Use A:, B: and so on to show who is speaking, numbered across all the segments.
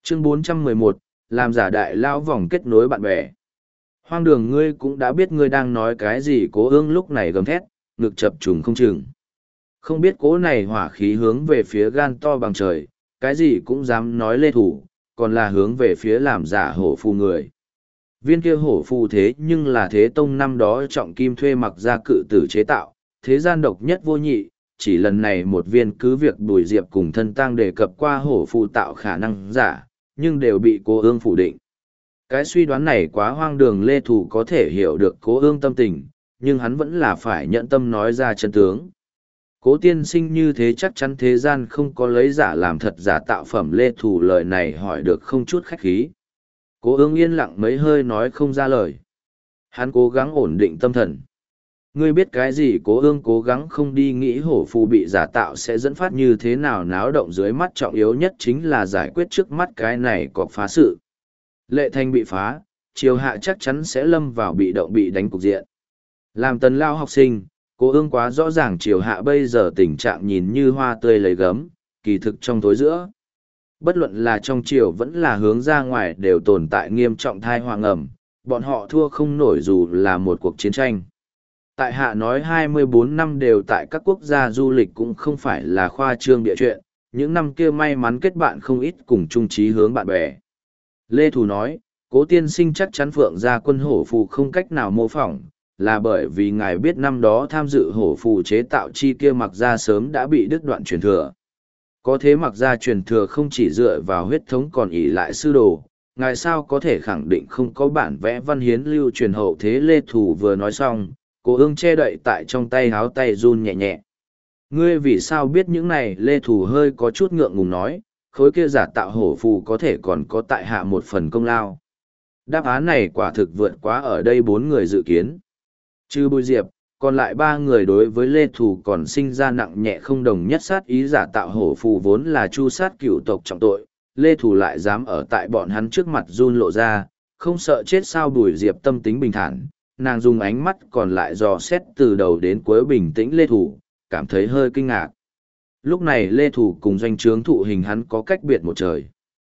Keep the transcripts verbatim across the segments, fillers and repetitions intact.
A: Chương bốn trăm mười một, làm giả đại lao vòng kết nối bạn bè. Hoang đường, ngươi cũng đã biết ngươi đang nói cái gì. Cố ương lúc này gầm thét, ngực chập trùng không chừng. Không biết cố này hỏa khí hướng về phía gan to bằng trời, cái gì cũng dám nói lê thủ, còn là hướng về phía làm giả hổ phù người. Viên kia hổ phù thế nhưng là thế tông năm đó trọng kim thuê mặc ra cự tử chế tạo, thế gian độc nhất vô nhị, chỉ lần này một viên cứ việc Bùi Diệp cùng thân tang đề cập qua hổ phù tạo khả năng giả, nhưng đều bị cố ương phủ định. Cái suy đoán này quá hoang đường, lê thủ có thể hiểu được cố ương tâm tình, nhưng hắn vẫn là phải nhận tâm nói ra chân tướng. Cố tiên sinh như thế chắc chắn thế gian không có lấy giả làm thật giả tạo phẩm. Lê thủ lời này hỏi được không chút khách khí. Cố ương yên lặng mấy hơi nói không ra lời. Hắn cố gắng ổn định tâm thần. Ngươi biết cái gì? Cố ương cố gắng không đi nghĩ hổ phù bị giả tạo sẽ dẫn phát như thế nào náo động, dưới mắt trọng yếu nhất chính là giải quyết trước mắt cái này có phá sự. Lệ thanh bị phá, triều hạ chắc chắn sẽ lâm vào bị động bị đánh cục diện. Làm tần lao học sinh, cố ương quá rõ ràng triều hạ bây giờ tình trạng nhìn như hoa tươi lấy gấm, kỳ thực trong tối giữa. Bất luận là trong triều vẫn là hướng ra ngoài đều tồn tại nghiêm trọng thai họa ngầm, bọn họ thua không nổi dù là một cuộc chiến tranh. Tại hạ nói hai mươi bốn năm đều tại các quốc gia du lịch cũng không phải là khoa trương địa chuyện, những năm kia may mắn kết bạn không ít cùng chung chí hướng bạn bè. Lê Thủ nói, cố tiên sinh chắc chắn Phượng gia quân hổ phù không cách nào mô phỏng, là bởi vì ngài biết năm đó tham dự hổ phù chế tạo chi kia mặc ra sớm đã bị đứt đoạn truyền thừa. Có thế mặc ra truyền thừa không chỉ dựa vào huyết thống còn ỷ lại sư đồ, ngài sao có thể khẳng định không có bản vẽ văn hiến lưu truyền hậu thế. Lê Thủ vừa nói xong, cố ương che đậy tại trong tay háo tay run nhẹ nhẹ. Ngươi vì sao biết những này? Lê Thủ hơi có chút ngượng ngùng nói, khối kia giả tạo hổ phù có thể còn có tại hạ một phần công lao. Đáp án này quả thực vượt quá ở đây bốn người dự kiến. Trừ Bùi Diệp, còn lại ba người đối với Lê Thủ còn sinh ra nặng nhẹ không đồng nhất sát ý. Giả tạo hổ phù vốn là chu sát cửu tộc trọng tội, Lê Thủ lại dám ở tại bọn hắn trước mặt run lộ ra, không sợ chết sao? Bùi Diệp tâm tính bình thản, nàng dùng ánh mắt còn lại dò xét từ đầu đến cuối bình tĩnh Lê Thủ, cảm thấy hơi kinh ngạc. Lúc này Lê Thủ cùng doanh trướng thụ hình hắn có cách biệt một trời.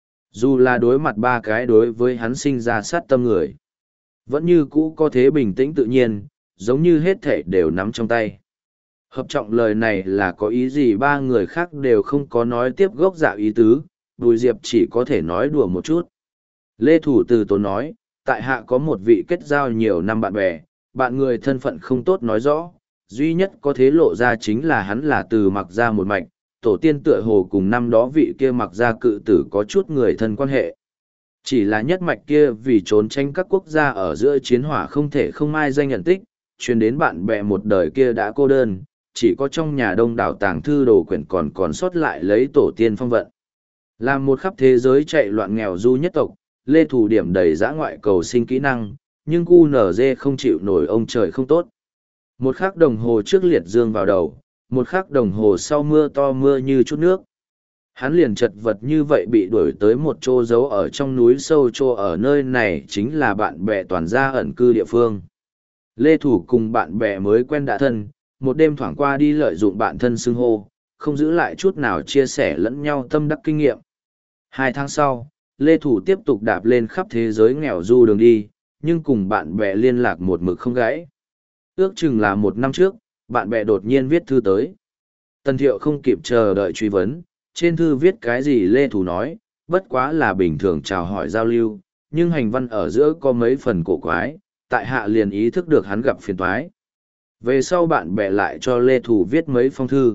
A: Dù là đối mặt ba cái đối với hắn sinh ra sát tâm người, vẫn như cũ có thế bình tĩnh tự nhiên, giống như hết thể đều nắm trong tay. Hợp trọng lời này là có ý gì? Ba người khác đều không có nói tiếp gốc dạ ý tứ, Bùi Diệp chỉ có thể nói đùa một chút. Lê Thủ từ tốn nói, tại hạ có một vị kết giao nhiều năm bạn bè, bạn người thân phận không tốt nói rõ, duy nhất có thế lộ ra chính là hắn là từ mặc ra một mạch, tổ tiên tựa hồ cùng năm đó vị kia mặc ra cự tử có chút người thân quan hệ. Chỉ là nhất mạch kia vì trốn tranh các quốc gia ở giữa chiến hỏa không thể không ai danh nhận tích, truyền đến bạn bè một đời kia đã cô đơn, chỉ có trong nhà đông đảo tàng thư đồ quyển còn còn sót lại lấy tổ tiên phong vận. Làm một khắp thế giới chạy loạn nghèo du nhất tộc, Lê Thủ điểm đầy dã ngoại cầu sinh kỹ năng, nhưng cu nở dê không chịu nổi ông trời không tốt. Một khắc đồng hồ trước liệt dương vào đầu, một khắc đồng hồ sau mưa to mưa như chút nước. Hắn liền chật vật như vậy bị đuổi tới một chỗ giấu ở trong núi sâu. Chỗ ở nơi này chính là bạn bè toàn gia ẩn cư địa phương. Lê Thủ cùng bạn bè mới quen đã thân, một đêm thoảng qua đi lợi dụng bạn thân xưng hô, không giữ lại chút nào chia sẻ lẫn nhau tâm đắc kinh nghiệm. Hai tháng sau, Lê Thủ tiếp tục đạp lên khắp thế giới nghèo du đường đi, nhưng cùng bạn bè liên lạc một mực không gãy. Ước chừng là một năm trước, bạn bè đột nhiên viết thư tới. Tần Thiệu không kịp chờ đợi truy vấn, trên thư viết cái gì? Lê Thủ nói, bất quá là bình thường chào hỏi giao lưu, nhưng hành văn ở giữa có mấy phần cổ quái, tại hạ liền ý thức được hắn gặp phiền toái. Về sau bạn bè lại cho Lê Thủ viết mấy phong thư.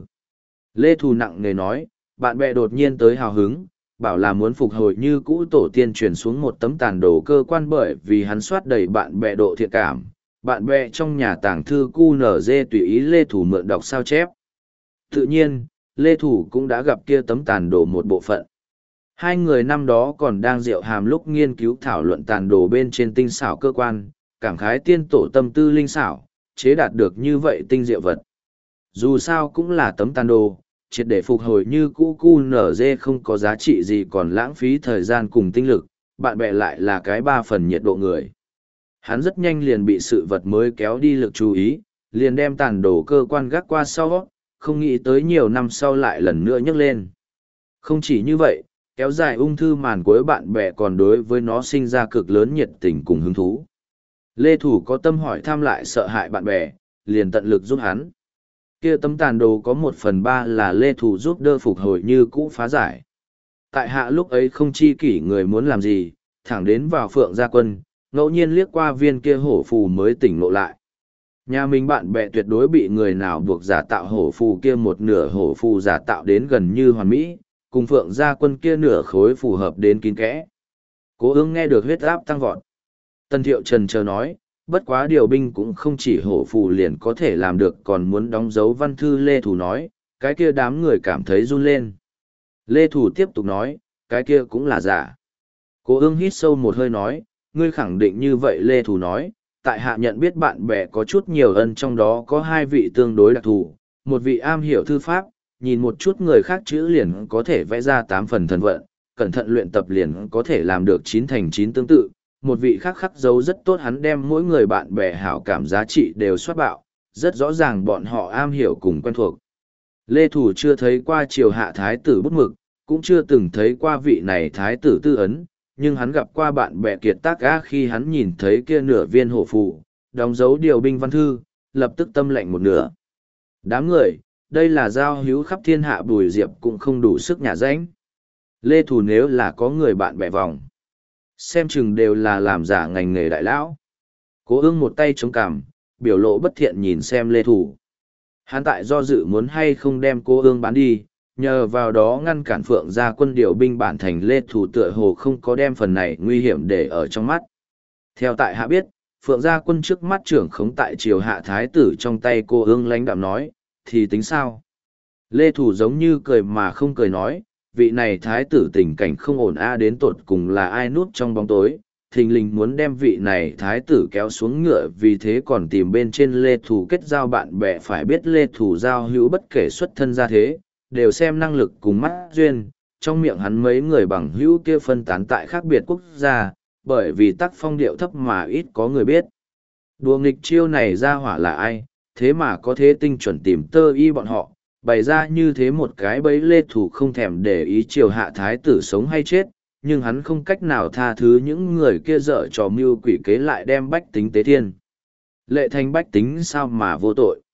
A: Lê Thủ nặng nề nói, bạn bè đột nhiên tới hào hứng, bảo là muốn phục hồi như cũ tổ tiên truyền xuống một tấm tàn đồ cơ quan, bởi vì hắn soát đầy bạn bè độ thiện cảm. Bạn bè trong nhà tàng thư cu nở dê tùy ý Lê Thủ mượn đọc sao chép. Tự nhiên, Lê Thủ cũng đã gặp kia tấm tàn đồ một bộ phận. Hai người năm đó còn đang rượu hàm lúc nghiên cứu thảo luận tàn đồ bên trên tinh xảo cơ quan, cảm khái tiên tổ tâm tư linh xảo, chế đạt được như vậy tinh diệu vật. Dù sao cũng là tấm tàn đồ, triệt để phục hồi như cũ cu nở dê không có giá trị gì, còn lãng phí thời gian cùng tinh lực, bạn bè lại là cái ba phần nhiệt độ người. Hắn rất nhanh liền bị sự vật mới kéo đi lực chú ý, liền đem tàn đồ cơ quan gác qua sau, không nghĩ tới nhiều năm sau lại lần nữa nhấc lên. Không chỉ như vậy, kéo dài ung thư màn cuối bạn bè còn đối với nó sinh ra cực lớn nhiệt tình cùng hứng thú. Lê Thủ có tâm hỏi thăm lại sợ hại bạn bè, liền tận lực giúp hắn. Kia tấm tàn đồ có một phần ba là Lê Thủ giúp đỡ phục hồi như cũ phá giải. Tại hạ lúc ấy không chi kỷ người muốn làm gì, thẳng đến vào Phượng Gia Quân, ngẫu nhiên liếc qua viên kia hổ phù mới tỉnh ngộ lại. Nhà mình bạn bè tuyệt đối bị người nào buộc giả tạo hổ phù kia một nửa hổ phù giả tạo đến gần như hoàn mỹ, cùng Phượng Gia Quân kia nửa khối phù hợp đến kín kẽ. Cố Ương nghe được huyết áp tăng vọt. Tân Thiệu Trần chờ nói, bất quá điều binh cũng không chỉ hổ phù liền có thể làm được, còn muốn đóng dấu văn thư. Lê Thủ nói, cái kia đám người cảm thấy run lên. Lê Thủ tiếp tục nói, cái kia cũng là giả. Cố Ương hít sâu một hơi nói, ngươi khẳng định như vậy. Lê Thủ nói, tại hạ nhận biết bạn bè có chút nhiều ân, trong đó có hai vị tương đối đặc thù, một vị am hiểu thư pháp, nhìn một chút người khác chữ liền có thể vẽ ra tám phần thần vận, cẩn thận luyện tập liền có thể làm được chín thành chín tương tự. Một vị khác khắc dấu rất tốt, hắn đem mỗi người bạn bè hảo cảm giá trị đều soát bạo, rất rõ ràng bọn họ am hiểu cùng quen thuộc. Lê Thủ chưa thấy qua triều hạ thái tử bút mực, cũng chưa từng thấy qua vị này thái tử tư ấn, nhưng hắn gặp qua bạn bè kiệt tác á, khi hắn nhìn thấy kia nửa viên hổ phù, đóng dấu điều binh văn thư, lập tức tâm lạnh một nửa. Đám người, đây là giao hữu khắp thiên hạ, Bùi Diệp cũng không đủ sức nhả ránh. Lê Thủ nếu là có người bạn bè vòng, xem chừng đều là làm giả ngành nghề đại lão. Cố Ương một tay chống cằm, biểu lộ bất thiện nhìn xem Lê Thủ. Hắn tại do dự muốn hay không đem Cố Ương bán đi, nhờ vào đó ngăn cản Phượng Gia Quân điều binh bản thành. Lê Thủ tựa hồ không có đem phần này nguy hiểm để ở trong mắt. Theo tại hạ biết, Phượng Gia Quân trước mắt trưởng khống tại triều hạ thái tử trong tay. Cố Ương lãnh đạm nói, thì tính sao? Lê Thủ giống như cười mà không cười nói, vị này thái tử tình cảnh không ổn a, đến tột cùng là ai núp trong bóng tối, thình lình muốn đem vị này thái tử kéo xuống ngựa, vì thế còn tìm bên trên Lê Thủ kết giao bạn bè. Phải biết Lê Thủ giao hữu bất kể xuất thân ra thế, đều xem năng lực cùng mắt duyên, trong miệng hắn mấy người bằng hữu kia phân tán tại khác biệt quốc gia, bởi vì tác phong điệu thấp mà ít có người biết. Đùa nghịch chiêu này ra hỏa là ai, thế mà có thế tinh chuẩn tìm tơ y bọn họ, bày ra như thế một cái bẫy. Lê Thủ không thèm để ý triều hạ thái tử sống hay chết, nhưng hắn không cách nào tha thứ những người kia dở trò mưu quỷ kế lại đem bách tính tế thiên. Lệ thành bách tính sao mà vô tội.